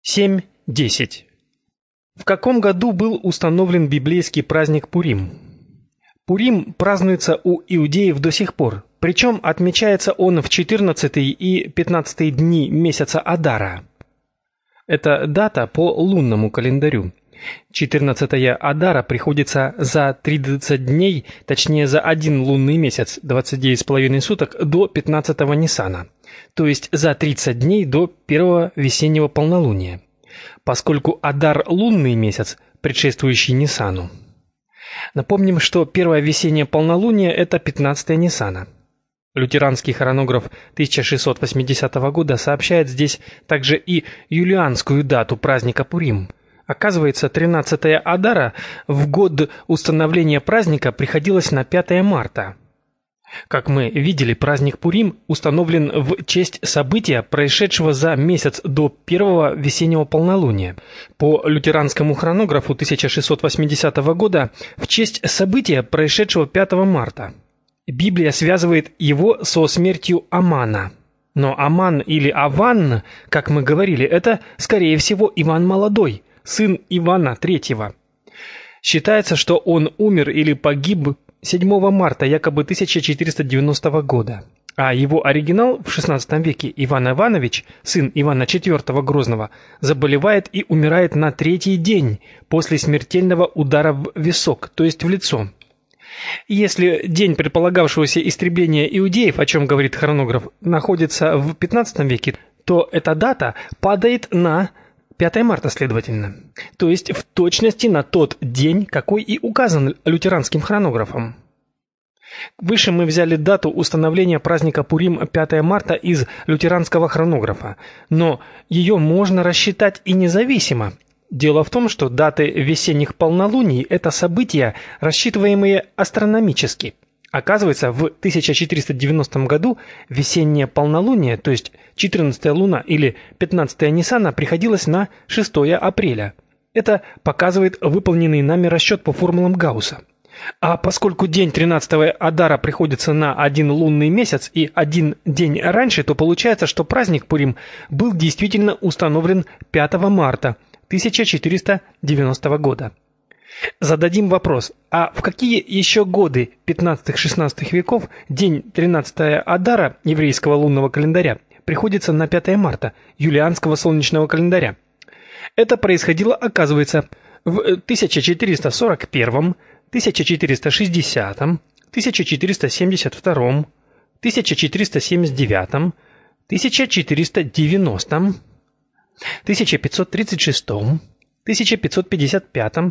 7.10. В каком году был установлен библейский праздник Пурим? Пурим празднуется у иудеев до сих пор, причем отмечается он в 14 и 15 дни месяца Адара. Это дата по лунному календарю. 14 Адара приходится за 30 дней, точнее за один лунный месяц, 29,5 суток, до 15 Нисана, то есть за 30 дней до первого весеннего полнолуния, поскольку Адар – лунный месяц, предшествующий Нисану. Напомним, что первое весеннее полнолуние – это 15 Нисана. Лютеранский хронограф 1680 года сообщает здесь также и юлианскую дату праздника Пурим. Оказывается, 13 Адара в год установления праздника приходилось на 5 марта. Как мы видели, праздник Пурим установлен в честь события, происшедшего за месяц до первого весеннего полнолуния. По лютеранскому хронографу 1680 года в честь события, происшедшего 5 марта. Библия связывает его со смертью Амана. Но Аман или Аван, как мы говорили, это, скорее всего, Иван Молодой, сын Ивана III. Считается, что он умер или погиб 7 марта якобы 1490 года, а его оригинал в XVI веке Иван Иванович, сын Ивана IV Грозного, заболевает и умирает на третий день после смертельного удара в висок, то есть в лицо. Если день предполагавшегося истребления иудеев, о чем говорит хронограф, находится в XV веке, то эта дата падает на 5 марта, следовательно. То есть в точности на тот день, какой и указан лютеранским хронографом. Выше мы взяли дату установления праздника Пурим 5 марта из лютеранского хронографа, но ее можно рассчитать и независимо. Дело в том, что даты весенних полнолуний – это события, рассчитываемые астрономически. Оказывается, в 1490 году весеннее полнолуние, то есть 14-я луна или 15-я Нисана, приходилось на 6 апреля. Это показывает выполненный нами расчет по формулам Гаусса. А поскольку день 13-го Адара приходится на один лунный месяц и один день раньше, то получается, что праздник Пурим был действительно установлен 5 марта 1490 года. Зададим вопрос, а в какие еще годы 15-16 веков день 13 Адара еврейского лунного календаря приходится на 5 марта юлианского солнечного календаря? Это происходило, оказывается, в 1441, 1460, 1472, 1479, 1490, 1536, 1555,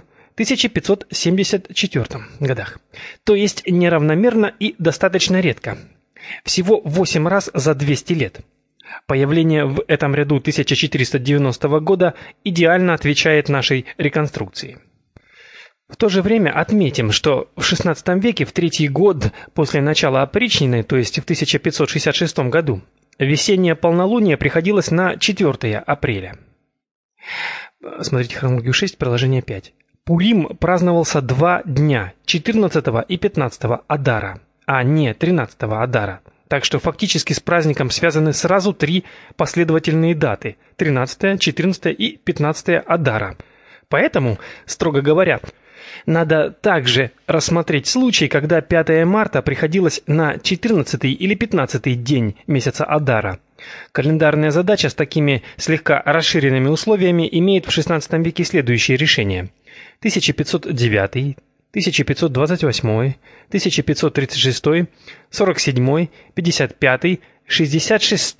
1574 годах. То есть неравномерно и достаточно редко. Всего 8 раз за 200 лет. Появление в этом ряду 1490 года идеально отвечает нашей реконструкции. В то же время отметим, что в XVI веке, в третий год после начала опричнины, то есть в 1566 году, весеннее полнолуние приходилось на 4 апреля. Смотрите хронологию 6, приложение 5. Пурим праздновался 2 дня, 14 и 15 Адара, а не 13 Адара. Так что фактически с праздником связаны сразу 3 последовательные даты – 13, 14 и 15 Адара. Поэтому, строго говоря, надо также рассмотреть случай, когда 5 марта приходилось на 14 или 15 день месяца Адара. Календарная задача с такими слегка расширенными условиями имеет в XVI веке следующие решения: 1509, 1528, 1536, 47, 55, 66,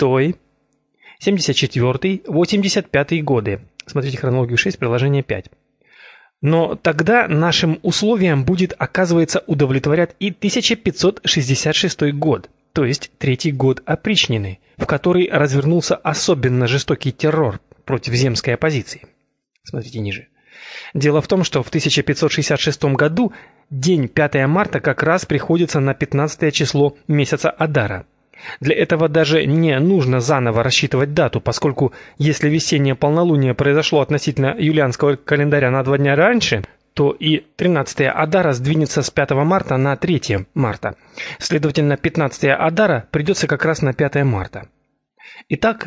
74, 85 годы. Смотрите хронологию 6, приложение 5. Но тогда нашим условиям будет, оказывается, удовлетворять и 1566 год, то есть третий год опричнины, в который развернулся особенно жестокий террор против земской оппозиции. Смотрите ниже. Дело в том, что в 1566 году день 5 марта как раз приходится на 15 число месяца Адара. Для этого даже не нужно заново рассчитывать дату, поскольку если весеннее полнолуние произошло относительно юлианского календаря на 2 дня раньше, то и 13 Адара сдвинется с 5 марта на 3 марта. Следовательно, 15 Адара придется как раз на 5 марта. Итак,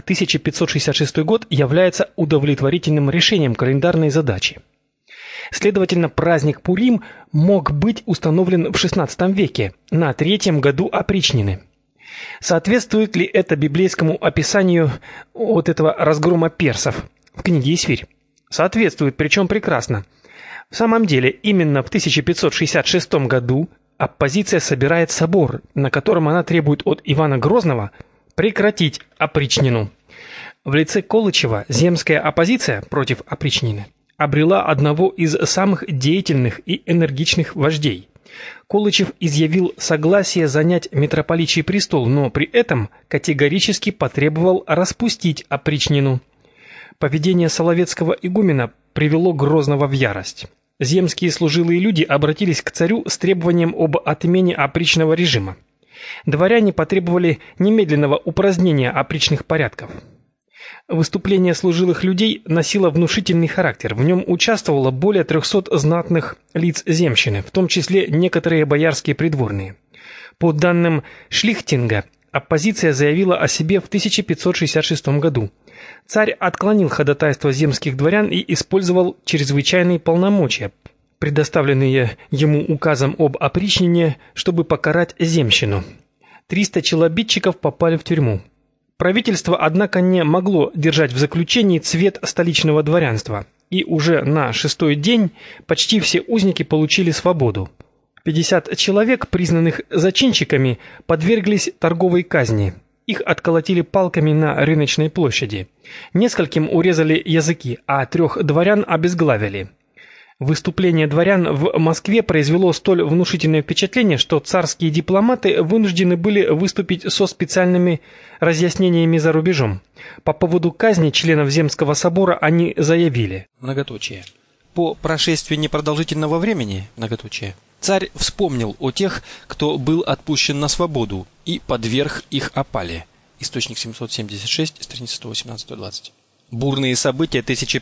1566 год является удовлетворительным решением календарной задачи. Следовательно, праздник Пурим мог быть установлен в XVI веке, на третьем году опричнины. Соответствует ли это библейскому описанию вот этого разгрома персов в книге Исфирь? Соответствует, причем прекрасно. В самом деле, именно в 1566 году оппозиция собирает собор, на котором она требует от Ивана Грозного прекратить опричнину. В лице Колычева земская оппозиция против опричнины обрела одного из самых деятельных и энергичных вождей. Колычев изъявил согласие занять митрополичий престол, но при этом категорически потребовал распустить опричнину. Поведение Соловецкого игумена привело Грозного в ярость. Земские служилые люди обратились к царю с требованием об отмене опричного режима. Дворяне потребовали немедленного упразднения опричных порядков. Выступление служилых людей носило внушительный характер. В нем участвовало более 300 знатных лиц земщины, в том числе некоторые боярские придворные. По данным Шлихтинга, оппозиция заявила о себе в 1566 году. Царь отклонил ходатайство земских дворян и использовал чрезвычайные полномочия, предоставленные ему указом об опричнине, чтобы покарать земщину. 300 челобитчиков попали в тюрьму. Правительство, однако, не могло держать в заключении цвет столичного дворянства, и уже на 6-й день почти все узники получили свободу. 50 человек, признанных зачинщиками, подверглись торговой казни. Их отколотили палками на рыночной площади. Нескольким урезали языки, а 3 дворян обезглавили. Выступление дворян в Москве произвело столь внушительное впечатление, что царские дипломаты вынуждены были выступить со специальными разъяснениями за рубежом. По поводу казни членов Земского собора они заявили: многоточие. По прошествии непродолжительного времени, многоточие, царь вспомнил о тех, кто был отпущен на свободу, и подверг их опале. Источник 776, страница 118-120. Бурные события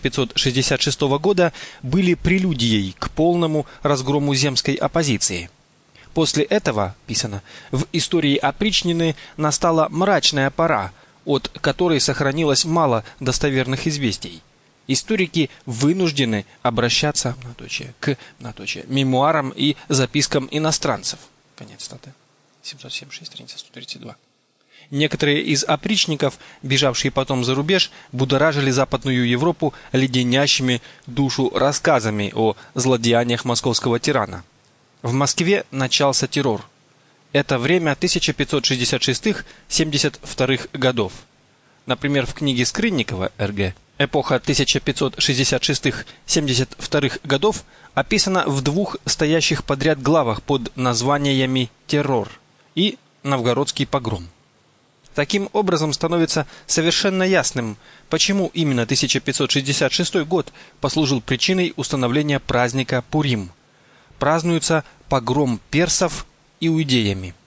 1566 года были прелюдией к полному разгрому земской оппозиции. После этого, писано, в истории опричнины настала мрачная пора, от которой сохранилось мало достоверных известий. Историки вынуждены обращаться к мемуарам и запискам иностранцев. Конец статьи. 776, страница 132. Некоторые из опричников, бежавшие потом за рубеж, будоражили Западную Европу леденящими душу рассказами о злодеяниях московского тирана. В Москве начался террор. Это время 1566-72 годов. Например, в книге Скрынникова Р.Г. эпоха 1566-72 годов описана в 2 стоящих подряд главах под названиями «Террор» и «Новгородский погром». Таким образом, становится совершенно ясным, почему именно 1566 год послужил причиной установления праздника Пурим. Празднуется погром персов иудеями.